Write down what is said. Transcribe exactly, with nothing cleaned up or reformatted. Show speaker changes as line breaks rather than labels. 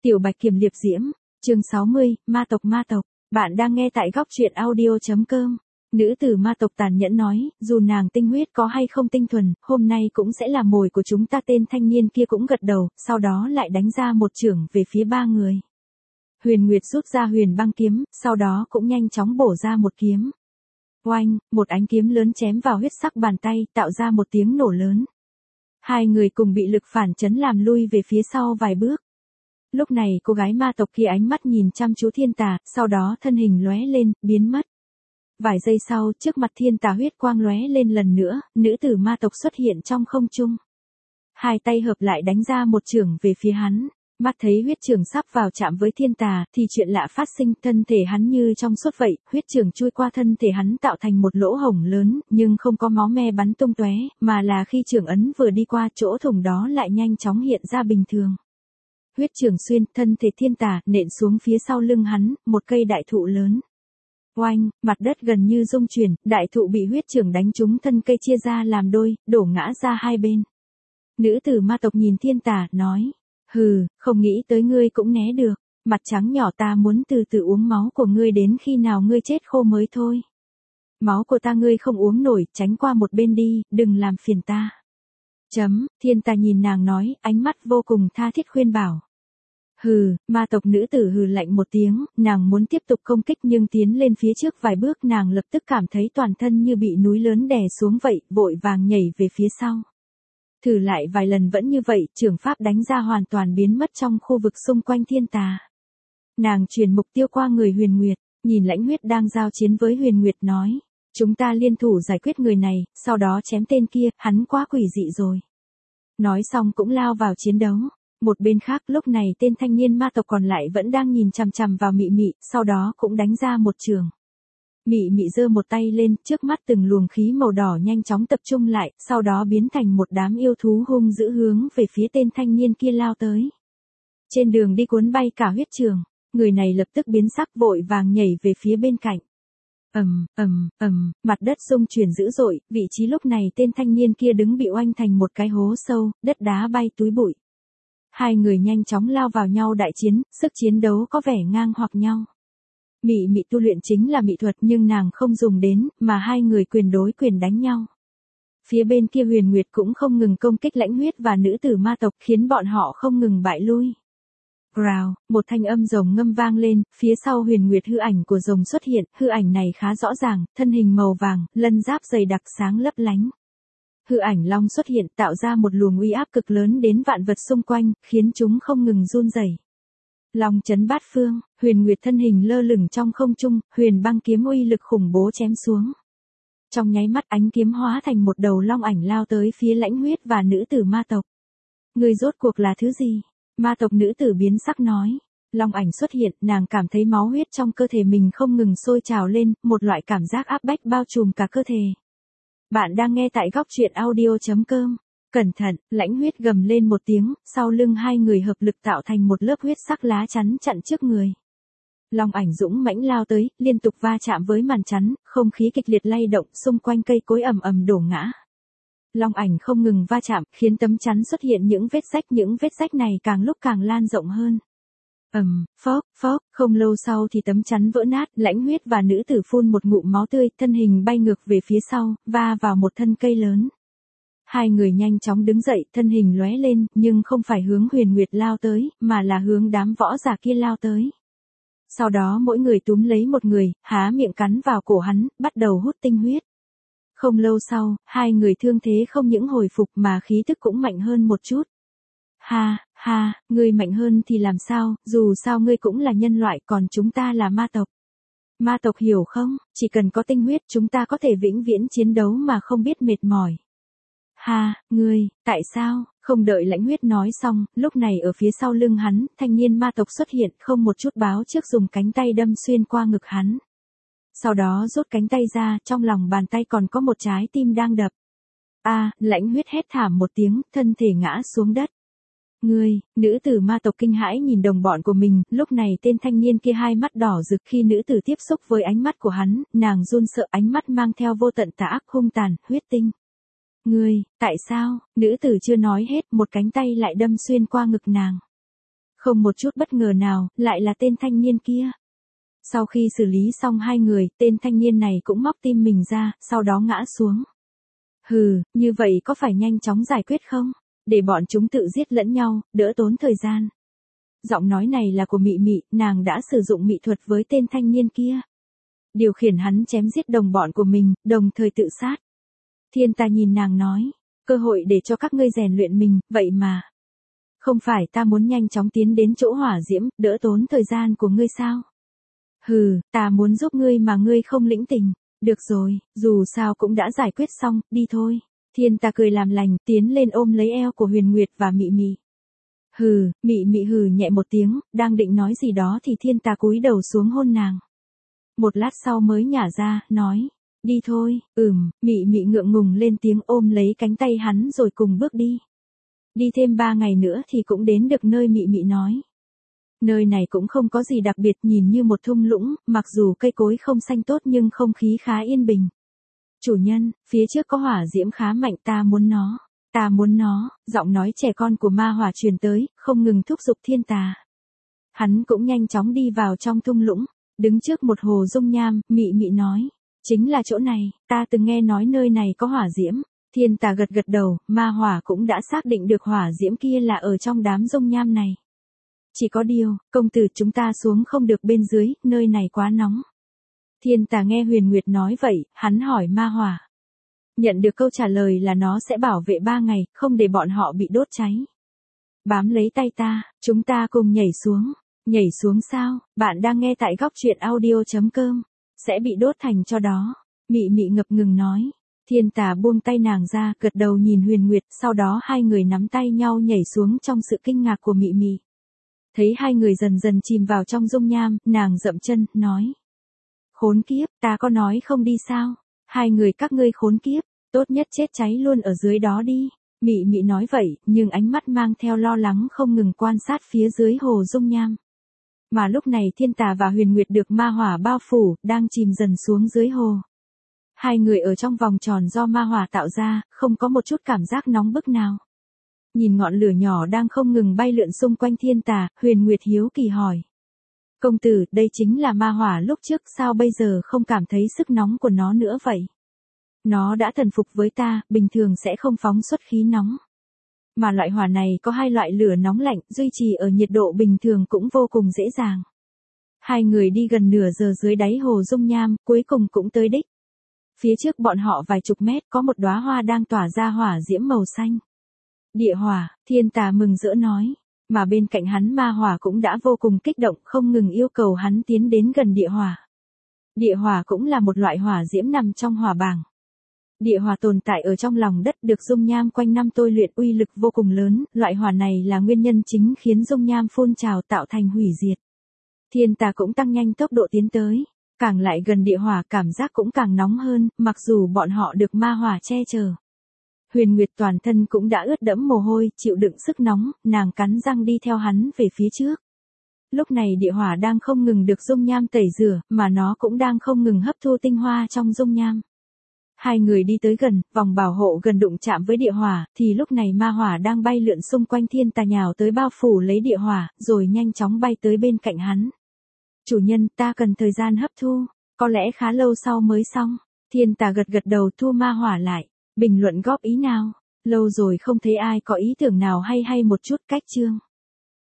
Tiểu Bạch Kiểm Liệp Diễm, chương sáu mươi, ma tộc ma tộc, bạn đang nghe tại góc truyện audio.com. Nữ tử ma tộc tàn nhẫn nói, dù nàng tinh huyết có hay không tinh thuần, hôm nay cũng sẽ là mồi của chúng ta. Tên thanh niên kia cũng gật đầu, sau đó lại đánh ra một chưởng về phía ba người. Huyền Nguyệt rút ra huyền băng kiếm, sau đó cũng nhanh chóng bổ ra một kiếm. Oanh, một ánh kiếm lớn chém vào huyết sắc bàn tay, tạo ra một tiếng nổ lớn. Hai người cùng bị lực phản chấn làm lui về phía sau vài bước. Lúc này cô gái ma tộc kia ánh mắt nhìn chăm chú thiên tà, sau đó thân hình lóe lên, biến mất. Vài giây sau, trước mặt thiên tà huyết quang lóe lên lần nữa, nữ tử ma tộc xuất hiện trong không trung. Hai tay hợp lại đánh ra một chưởng về phía hắn. Mắt thấy huyết chưởng sắp vào chạm với thiên tà, thì chuyện lạ phát sinh, thân thể hắn như trong suốt vậy, huyết chưởng chui qua thân thể hắn tạo thành một lỗ hổng lớn, nhưng không có máu me bắn tung tóe, mà là khi chưởng ấn vừa đi qua chỗ thủng đó lại nhanh chóng hiện ra bình thường. Huyết chưởng xuyên, thân thể thiên tà nện xuống phía sau lưng hắn, một cây đại thụ lớn. Oanh, mặt đất gần như rung chuyển, đại thụ bị huyết chưởng đánh trúng, thân cây chia ra làm đôi, đổ ngã ra hai bên. Nữ tử ma tộc nhìn thiên tà, nói: Hừ, không nghĩ tới ngươi cũng né được, mặt trắng nhỏ, ta muốn từ từ uống máu của ngươi đến khi nào ngươi chết khô mới thôi. Máu của ta ngươi không uống nổi, tránh qua một bên đi, đừng làm phiền ta. Chấm, thiên tà nhìn nàng nói, ánh mắt vô cùng tha thiết khuyên bảo. Hừ, ma tộc nữ tử hừ lạnh một tiếng, nàng muốn tiếp tục công kích nhưng tiến lên phía trước vài bước nàng lập tức cảm thấy toàn thân như bị núi lớn đè xuống vậy, vội vàng nhảy về phía sau. Thử lại vài lần vẫn như vậy, chưởng pháp đánh ra hoàn toàn biến mất trong khu vực xung quanh thiên tà. Nàng truyền mục tiêu qua người Huyền Nguyệt, nhìn Lãnh Huyết đang giao chiến với Huyền Nguyệt nói. Chúng ta liên thủ giải quyết người này, sau đó chém tên kia, hắn quá quỷ dị rồi. Nói xong cũng lao vào chiến đấu. Một bên khác lúc này tên thanh niên ma tộc còn lại vẫn đang nhìn chằm chằm vào Mị Mị, sau đó cũng đánh ra một chưởng. Mị Mị giơ một tay lên, trước mắt từng luồng khí màu đỏ nhanh chóng tập trung lại, sau đó biến thành một đám yêu thú hung dữ hướng về phía tên thanh niên kia lao tới. Trên đường đi cuốn bay cả huyết trường, người này lập tức biến sắc vội vàng nhảy về phía bên cạnh. Ầm, ầm, ầm, mặt đất rung chuyển dữ dội, vị trí lúc này tên thanh niên kia đứng bị oanh thành một cái hố sâu, đất đá bay túi bụi. Hai người nhanh chóng lao vào nhau đại chiến, sức chiến đấu có vẻ ngang hoặc nhau. Mị Mị tu luyện chính là mỹ thuật nhưng nàng không dùng đến, mà hai người quyền đối quyền đánh nhau. Phía bên kia Huyền Nguyệt cũng không ngừng công kích Lãnh Huyết và nữ tử ma tộc khiến bọn họ không ngừng bại lui. Rào, một thanh âm rồng ngâm vang lên, phía sau Huyền Nguyệt hư ảnh của rồng xuất hiện, hư ảnh này khá rõ ràng, thân hình màu vàng, lân giáp dày đặc sáng lấp lánh. Hư ảnh long xuất hiện tạo ra một luồng uy áp cực lớn đến vạn vật xung quanh, khiến chúng không ngừng run rẩy. Long chấn bát phương, Huyền Nguyệt thân hình lơ lửng trong không trung, huyền băng kiếm uy lực khủng bố chém xuống. Trong nháy mắt ánh kiếm hóa thành một đầu long ảnh lao tới phía Lãnh Huyết và nữ tử ma tộc. Người rốt cuộc là thứ gì? Ma tộc nữ tử biến sắc nói. Long ảnh xuất hiện, nàng cảm thấy máu huyết trong cơ thể mình không ngừng sôi trào lên, một loại cảm giác áp bách bao trùm cả cơ thể. Bạn đang nghe tại góc truyện audio.com. Cẩn thận, Lãnh Huyết gầm lên một tiếng, sau lưng hai người hợp lực tạo thành một lớp huyết sắc lá chắn chặn trước người. Long ảnh dũng mãnh lao tới, liên tục va chạm với màn chắn, không khí kịch liệt lay động, xung quanh cây cối ầm ầm đổ ngã. Long ảnh không ngừng va chạm, khiến tấm chắn xuất hiện những vết rách, những vết rách này càng lúc càng lan rộng hơn. Ầm, phốc, phốc, không lâu sau thì tấm chắn vỡ nát, Lãnh Huyết và nữ tử phun một ngụm máu tươi, thân hình bay ngược về phía sau, va vào một thân cây lớn. Hai người nhanh chóng đứng dậy, thân hình lóe lên, nhưng không phải hướng Huyền Nguyệt lao tới, mà là hướng đám võ giả kia lao tới. Sau đó mỗi người túm lấy một người, há miệng cắn vào cổ hắn, bắt đầu hút tinh huyết. Không lâu sau, hai người thương thế không những hồi phục mà khí tức cũng mạnh hơn một chút. Ha, ha, ngươi mạnh hơn thì làm sao, dù sao ngươi cũng là nhân loại, còn chúng ta là ma tộc. Ma tộc hiểu không, chỉ cần có tinh huyết chúng ta có thể vĩnh viễn chiến đấu mà không biết mệt mỏi. Ha, ngươi, tại sao? Không đợi Lãnh Huyết nói xong, lúc này ở phía sau lưng hắn, thanh niên ma tộc xuất hiện, không một chút báo trước dùng cánh tay đâm xuyên qua ngực hắn. Sau đó rút cánh tay ra, trong lòng bàn tay còn có một trái tim đang đập. A, à, Lãnh Huyết hét thảm một tiếng, thân thể ngã xuống đất. Ngươi, nữ tử ma tộc kinh hãi nhìn đồng bọn của mình, lúc này tên thanh niên kia hai mắt đỏ rực khi nữ tử tiếp xúc với ánh mắt của hắn, nàng run sợ, ánh mắt mang theo vô tận tà ác hung tàn, huyết tinh. Ngươi, tại sao? Nữ tử chưa nói hết, một cánh tay lại đâm xuyên qua ngực nàng. Không một chút bất ngờ nào, lại là tên thanh niên kia. Sau khi xử lý xong hai người, tên thanh niên này cũng móc tim mình ra, sau đó ngã xuống. Hừ, như vậy có phải nhanh chóng giải quyết không? Để bọn chúng tự giết lẫn nhau, đỡ tốn thời gian. Giọng nói này là của Mị Mị, nàng đã sử dụng mị thuật với tên thanh niên kia. Điều khiển hắn chém giết đồng bọn của mình, đồng thời tự sát. Thiên Tà nhìn nàng nói, cơ hội để cho các ngươi rèn luyện mình, vậy mà. Không phải ta muốn nhanh chóng tiến đến chỗ hỏa diễm, đỡ tốn thời gian của ngươi sao? Hừ, ta muốn giúp ngươi mà ngươi không lĩnh tình. Được rồi, dù sao cũng đã giải quyết xong, đi thôi. Thiên Tà cười làm lành, tiến lên ôm lấy eo của Huyền Nguyệt và Mị Mị. Hừ, Mị Mị hừ nhẹ một tiếng, đang định nói gì đó thì Thiên Tà cúi đầu xuống hôn nàng. Một lát sau mới nhả ra, nói, đi thôi, ừm, Mị Mị ngượng ngùng lên tiếng ôm lấy cánh tay hắn rồi cùng bước đi. Đi thêm ba ngày nữa thì cũng đến được nơi Mị Mị nói. Nơi này cũng không có gì đặc biệt, nhìn như một thung lũng, mặc dù cây cối không xanh tốt nhưng không khí khá yên bình. Chủ nhân, phía trước có hỏa diễm khá mạnh, ta muốn nó, ta muốn nó, giọng nói trẻ con của ma hỏa truyền tới, không ngừng thúc giục Thiên Tà. Hắn cũng nhanh chóng đi vào trong thung lũng, đứng trước một hồ dung nham, Mị Mị nói, chính là chỗ này, ta từng nghe nói nơi này có hỏa diễm. Thiên Tà gật gật đầu, ma hỏa cũng đã xác định được hỏa diễm kia là ở trong đám dung nham này. Chỉ có điều, công tử chúng ta xuống không được bên dưới, nơi này quá nóng. Thiên Tà nghe Huyền Nguyệt nói vậy, hắn hỏi ma hỏa. Nhận được câu trả lời là nó sẽ bảo vệ ba ngày, không để bọn họ bị đốt cháy. Bám lấy tay ta, chúng ta cùng nhảy xuống. Nhảy xuống sao? Bạn đang nghe tại góc truyện audio chấm com. Sẽ bị đốt thành cho đó. Mị Mị ngập ngừng nói. Thiên Tà buông tay nàng ra, gật đầu nhìn Huyền Nguyệt, sau đó hai người nắm tay nhau nhảy xuống trong sự kinh ngạc của Mị Mị. Thấy hai người dần dần chìm vào trong dung nham, nàng dậm chân, nói. Khốn kiếp, ta có nói không đi sao? Hai người các ngươi khốn kiếp, tốt nhất chết cháy luôn ở dưới đó đi. Mị Mị nói vậy, nhưng ánh mắt mang theo lo lắng không ngừng quan sát phía dưới hồ dung nham. Mà lúc này Thiên Tà và Huyền Nguyệt được ma hỏa bao phủ, đang chìm dần xuống dưới hồ. Hai người ở trong vòng tròn do ma hỏa tạo ra, không có một chút cảm giác nóng bức nào. Nhìn ngọn lửa nhỏ đang không ngừng bay lượn xung quanh Thiên Tà, Huyền Nguyệt hiếu kỳ hỏi. Công tử, đây chính là ma hỏa lúc trước, sao bây giờ không cảm thấy sức nóng của nó nữa vậy? Nó đã thần phục với ta, bình thường sẽ không phóng xuất khí nóng. Mà loại hỏa này có hai loại lửa nóng lạnh, duy trì ở nhiệt độ bình thường cũng vô cùng dễ dàng. Hai người đi gần nửa giờ dưới đáy hồ dung nham, cuối cùng cũng tới đích. Phía trước bọn họ vài chục mét có một đóa hoa đang tỏa ra hỏa diễm màu xanh. Địa hỏa, Thiên Tà mừng rỡ nói, mà bên cạnh hắn ma hỏa cũng đã vô cùng kích động, không ngừng yêu cầu hắn tiến đến gần địa hỏa. Địa hỏa cũng là một loại hỏa diễm nằm trong hỏa bảng. Địa hỏa tồn tại ở trong lòng đất, được dung nham quanh năm tôi luyện, uy lực vô cùng lớn, loại hỏa này là nguyên nhân chính khiến dung nham phun trào tạo thành hủy diệt. Thiên Tà cũng tăng nhanh tốc độ tiến tới, càng lại gần địa hỏa cảm giác cũng càng nóng hơn, mặc dù bọn họ được ma hỏa che chở. Huyền Nguyệt toàn thân cũng đã ướt đẫm mồ hôi, chịu đựng sức nóng, nàng cắn răng đi theo hắn về phía trước. Lúc này địa hỏa đang không ngừng được dung nham tẩy rửa, mà nó cũng đang không ngừng hấp thu tinh hoa trong dung nham. Hai người đi tới gần, vòng bảo hộ gần đụng chạm với địa hỏa, thì lúc này ma hỏa đang bay lượn xung quanh Thiên Tà nhào tới bao phủ lấy địa hỏa, rồi nhanh chóng bay tới bên cạnh hắn. Chủ nhân, ta cần thời gian hấp thu, có lẽ khá lâu sau mới xong. Thiên Tà gật gật đầu thu ma hỏa lại. Bình luận góp ý nào? Lâu rồi không thấy ai có ý tưởng nào hay hay một chút cách chương.